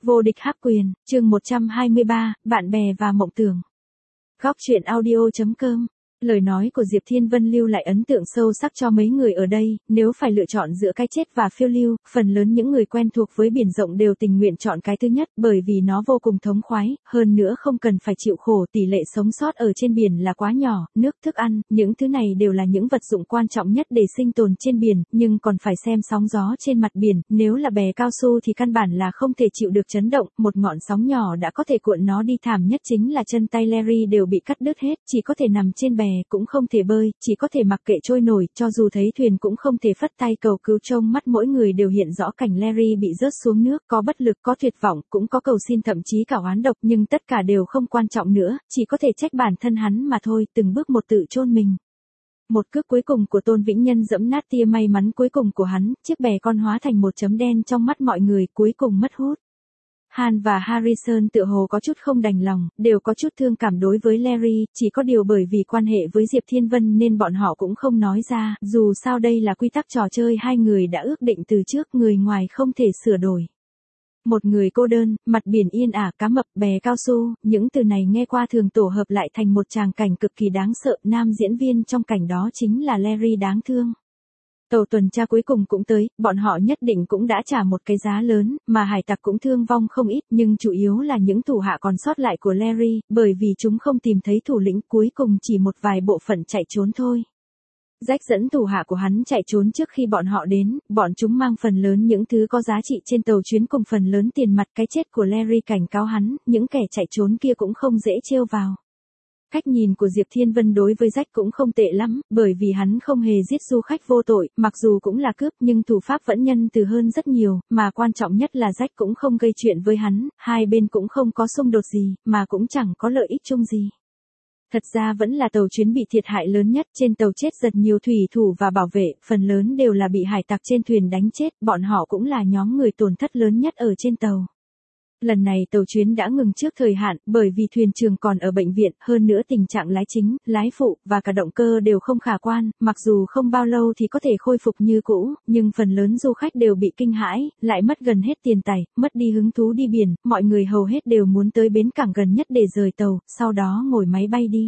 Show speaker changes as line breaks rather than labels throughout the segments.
Vô địch hắc quyền, chương 123, bạn bè và mộng tưởng. Góc truyện audio.com. Lời nói của Diệp Thiên Vân lưu lại ấn tượng sâu sắc cho mấy người ở đây, nếu phải lựa chọn giữa cái chết và phiêu lưu, phần lớn những người quen thuộc với biển rộng đều tình nguyện chọn cái thứ nhất, bởi vì nó vô cùng thống khoái, hơn nữa không cần phải chịu khổ, tỷ lệ sống sót ở trên biển là quá nhỏ, nước, thức ăn, những thứ này đều là những vật dụng quan trọng nhất để sinh tồn trên biển, nhưng còn phải xem sóng gió trên mặt biển, nếu là bè cao su thì căn bản là không thể chịu được chấn động, một ngọn sóng nhỏ đã có thể cuộn nó đi, thảm nhất chính là chân tay Larry đều bị cắt đứt hết, chỉ có thể nằm trên bè, cũng không thể bơi, chỉ có thể mặc kệ trôi nổi, cho dù thấy thuyền cũng không thể phất tay cầu cứu. Trong mắt mỗi người đều hiện rõ cảnh Larry bị rớt xuống nước, có bất lực, có tuyệt vọng, cũng có cầu xin, thậm chí cả oán độc, nhưng tất cả đều không quan trọng nữa, chỉ có thể trách bản thân hắn mà thôi, từng bước một tự chôn mình. Một cước cuối cùng của Tôn Vĩnh Nhân dẫm nát tia may mắn cuối cùng của hắn, chiếc bè con hóa thành một chấm đen trong mắt mọi người, cuối cùng mất hút. Han và Harrison tựa hồ có chút không đành lòng, đều có chút thương cảm đối với Larry, chỉ có điều bởi vì quan hệ với Diệp Thiên Vân nên bọn họ cũng không nói ra, dù sao đây là quy tắc trò chơi hai người đã ước định từ trước, người ngoài không thể sửa đổi. Một người cô đơn, mặt biển yên ả, cá mập, bè cao su, những từ này nghe qua thường tổ hợp lại thành một tràng cảnh cực kỳ đáng sợ, nam diễn viên trong cảnh đó chính là Larry đáng thương. Tàu tuần tra cuối cùng cũng tới, bọn họ nhất định cũng đã trả một cái giá lớn, mà hải tặc cũng thương vong không ít, nhưng chủ yếu là những thủ hạ còn sót lại của Larry, bởi vì chúng không tìm thấy thủ lĩnh, cuối cùng chỉ một vài bộ phận chạy trốn thôi. Jack dẫn thủ hạ của hắn chạy trốn trước khi bọn họ đến, bọn chúng mang phần lớn những thứ có giá trị trên tàu chuyến cùng phần lớn tiền mặt. Cái chết của Larry cảnh cáo hắn, những kẻ chạy trốn kia cũng không dễ trêu vào. Cách nhìn của Diệp Thiên Vân đối với Jack cũng không tệ lắm, bởi vì hắn không hề giết du khách vô tội, mặc dù cũng là cướp nhưng thủ pháp vẫn nhân từ hơn rất nhiều, mà quan trọng nhất là Jack cũng không gây chuyện với hắn, hai bên cũng không có xung đột gì, mà cũng chẳng có lợi ích chung gì. Thật ra vẫn là tàu chuyến bị thiệt hại lớn nhất, trên tàu chết rất nhiều thủy thủ và bảo vệ, phần lớn đều là bị hải tặc trên thuyền đánh chết, bọn họ cũng là nhóm người tổn thất lớn nhất ở trên tàu. Lần này tàu chuyến đã ngừng trước thời hạn, bởi vì thuyền trưởng còn ở bệnh viện, hơn nữa tình trạng lái chính, lái phụ, và cả động cơ đều không khả quan, mặc dù không bao lâu thì có thể khôi phục như cũ, nhưng phần lớn du khách đều bị kinh hãi, lại mất gần hết tiền tài, mất đi hứng thú đi biển, mọi người hầu hết đều muốn tới bến cảng gần nhất để rời tàu, sau đó ngồi máy bay đi.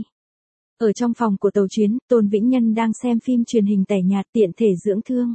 Ở trong phòng của tàu chuyến, Tôn Vĩnh Nhân đang xem phim truyền hình tẻ nhạt tiện thể dưỡng thương.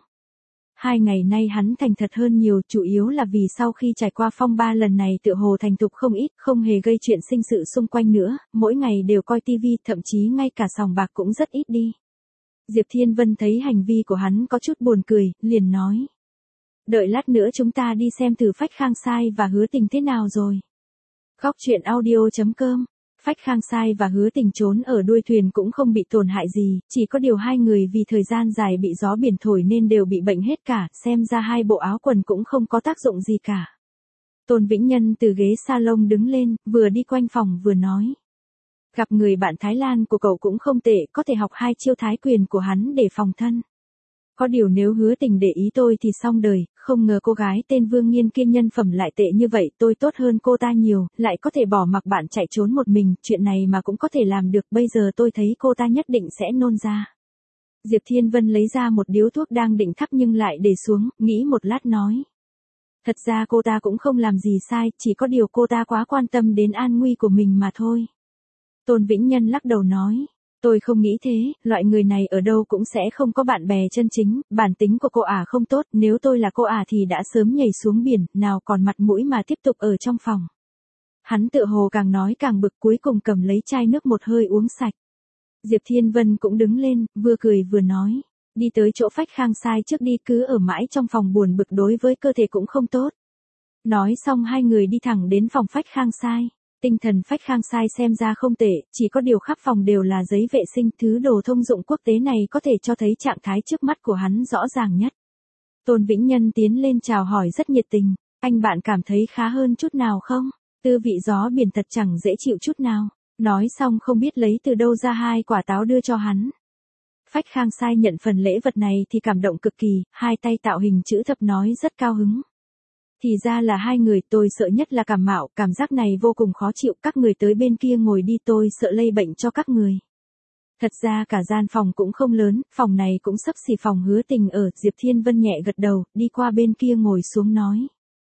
2 ngày nay hắn thành thật hơn nhiều, chủ yếu là vì sau khi trải qua phong ba lần này tựa hồ thành thục không ít, không hề gây chuyện sinh sự xung quanh nữa, mỗi ngày đều coi tivi, thậm chí ngay cả sòng bạc cũng rất ít đi. Diệp Thiên Vân thấy hành vi của hắn có chút buồn cười, liền nói. Đợi lát nữa chúng ta đi xem thử Phách Khang Sai và Hứa Tình thế nào rồi. Góc truyện audio.com. Phách Khang Sai và Hứa Tình trốn ở đuôi thuyền cũng không bị tổn hại gì, chỉ có điều hai người vì thời gian dài bị gió biển thổi nên đều bị bệnh hết cả, xem ra hai bộ áo quần cũng không có tác dụng gì cả. Tôn Vĩnh Nhân từ ghế salon đứng lên, vừa đi quanh phòng vừa nói. Gặp người bạn Thái Lan của cậu cũng không tệ, có thể học 2 chiêu thái quyền của hắn để phòng thân. Có điều nếu Hứa Tình để ý tôi thì xong đời, không ngờ cô gái tên Vương Nghiên kia nhân phẩm lại tệ như vậy, tôi tốt hơn cô ta nhiều, lại có thể bỏ mặc bạn chạy trốn một mình, chuyện này mà cũng có thể làm được, bây giờ tôi thấy cô ta nhất định sẽ nôn ra. Diệp Thiên Vân lấy ra một điếu thuốc đang định thắp nhưng lại để xuống, nghĩ một lát nói. Thật ra cô ta cũng không làm gì sai, chỉ có điều cô ta quá quan tâm đến an nguy của mình mà thôi. Tôn Vĩnh Nhân lắc đầu nói. Tôi không nghĩ thế, loại người này ở đâu cũng sẽ không có bạn bè chân chính, bản tính của cô ả không tốt, nếu tôi là cô ả thì đã sớm nhảy xuống biển, nào còn mặt mũi mà tiếp tục ở trong phòng. Hắn tựa hồ càng nói càng bực, cuối cùng cầm lấy chai nước một hơi uống sạch. Diệp Thiên Vân cũng đứng lên, vừa cười vừa nói, đi tới chỗ Phách Khang Sai trước đi, cứ ở mãi trong phòng buồn bực đối với cơ thể cũng không tốt. Nói xong hai người đi thẳng đến phòng Phách Khang Sai. Tinh thần Phách Khang Sai xem ra không tệ, chỉ có điều khắp phòng đều là giấy vệ sinh, thứ đồ thông dụng quốc tế này có thể cho thấy trạng thái trước mắt của hắn rõ ràng nhất. Tôn Vĩnh Nhân tiến lên chào hỏi rất nhiệt tình, anh bạn cảm thấy khá hơn chút nào không? Tư vị gió biển thật chẳng dễ chịu chút nào. Nói xong không biết lấy từ đâu ra 2 quả táo đưa cho hắn. Phách Khang Sai nhận phần lễ vật này thì cảm động cực kỳ, 2 tay tạo hình chữ thập nói rất cao hứng. Thì ra là 2 người, tôi sợ nhất là cảm mạo, cảm giác này vô cùng khó chịu, các người tới bên kia ngồi đi, tôi sợ lây bệnh cho các người. Thật ra cả gian phòng cũng không lớn, phòng này cũng xấp xỉ phòng Hứa Tình ở, Diệp Thiên Vân nhẹ gật đầu, đi qua bên kia ngồi xuống nói.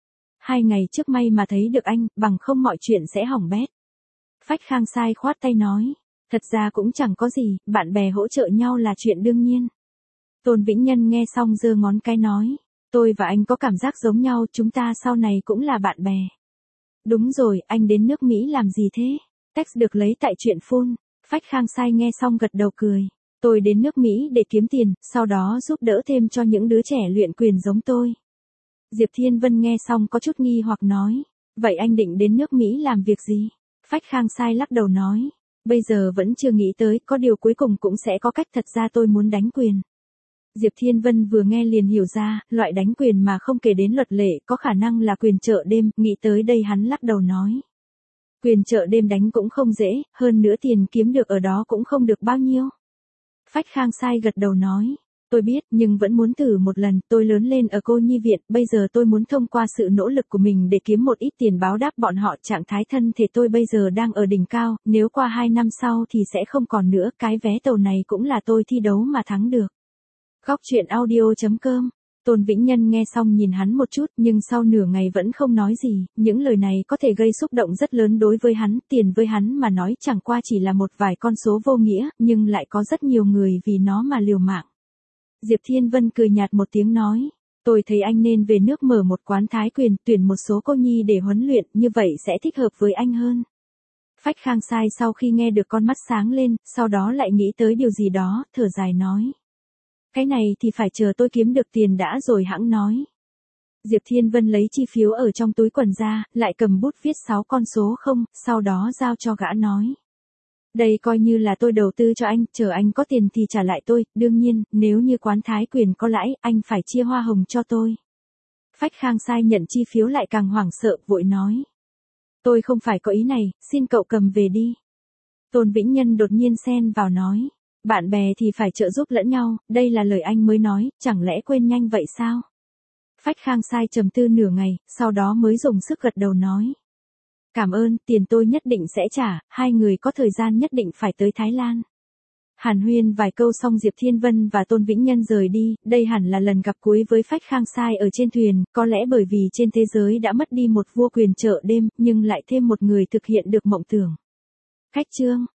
2 ngày trước may mà thấy được anh, bằng không mọi chuyện sẽ hỏng bét. Phách Khang Sai khoát tay nói, thật ra cũng chẳng có gì, bạn bè hỗ trợ nhau là chuyện đương nhiên. Tôn Vĩnh Nhân nghe xong giơ ngón cái nói, tôi và anh có cảm giác giống nhau, chúng ta sau này cũng là bạn bè. Đúng rồi, anh đến nước Mỹ làm gì thế? Text được lấy tại chuyện phone. Phách Khang Sai nghe xong gật đầu cười. Tôi đến nước Mỹ để kiếm tiền, sau đó giúp đỡ thêm cho những đứa trẻ luyện quyền giống tôi. Diệp Thiên Vân nghe xong có chút nghi hoặc nói, vậy anh định đến nước Mỹ làm việc gì? Phách Khang Sai lắc đầu nói, bây giờ vẫn chưa nghĩ tới, có điều cuối cùng cũng sẽ có cách, thật ra tôi muốn đánh quyền. Diệp Thiên Vân vừa nghe liền hiểu ra, loại đánh quyền mà không kể đến luật lệ, có khả năng là quyền chợ đêm, nghĩ tới đây hắn lắc đầu nói. Quyền chợ đêm đánh cũng không dễ, hơn nữa tiền kiếm được ở đó cũng không được bao nhiêu. Phách Khang Sai gật đầu nói, tôi biết nhưng vẫn muốn thử một lần, tôi lớn lên ở cô nhi viện, bây giờ tôi muốn thông qua sự nỗ lực của mình để kiếm một ít tiền báo đáp bọn họ. Trạng thái thân thể tôi bây giờ đang ở đỉnh cao, nếu qua 2 năm sau thì sẽ không còn nữa, cái vé tàu này cũng là tôi thi đấu mà thắng được. Góc truyện audio.com. Tôn Vĩnh Nhân nghe xong nhìn hắn một chút nhưng sau nửa ngày vẫn không nói gì, những lời này có thể gây xúc động rất lớn đối với hắn, tiền với hắn mà nói chẳng qua chỉ là một vài con số vô nghĩa, nhưng lại có rất nhiều người vì nó mà liều mạng. Diệp Thiên Vân cười nhạt một tiếng nói, tôi thấy anh nên về nước mở một quán thái quyền, tuyển một số cô nhi để huấn luyện, như vậy sẽ thích hợp với anh hơn. Phách Khang Sai sau khi nghe được con mắt sáng lên, sau đó lại nghĩ tới điều gì đó, thở dài nói. Cái này thì phải chờ tôi kiếm được tiền đã rồi hẵng nói. Diệp Thiên Vân lấy chi phiếu ở trong túi quần ra, lại cầm bút viết 6 con số không, sau đó giao cho gã nói. Đây coi như là tôi đầu tư cho anh, chờ anh có tiền thì trả lại tôi, đương nhiên, nếu như quán thái quyền có lãi, anh phải chia hoa hồng cho tôi. Phách Khang Sai nhận chi phiếu lại càng hoảng sợ, vội nói. Tôi không phải có ý này, xin cậu cầm về đi. Tôn Vĩnh Nhân đột nhiên xen vào nói. Bạn bè thì phải trợ giúp lẫn nhau, đây là lời anh mới nói, chẳng lẽ quên nhanh vậy sao? Phách Khang Sai trầm tư nửa ngày, sau đó mới dùng sức gật đầu nói. Cảm ơn, tiền tôi nhất định sẽ trả, hai người có thời gian nhất định phải tới Thái Lan. Hàn huyên vài câu xong Diệp Thiên Vân và Tôn Vĩnh Nhân rời đi, đây hẳn là lần gặp cuối với Phách Khang Sai ở trên thuyền, có lẽ bởi vì trên thế giới đã mất đi một vua quyền chợ đêm, nhưng lại thêm một người thực hiện được mộng tưởng. Khách chương.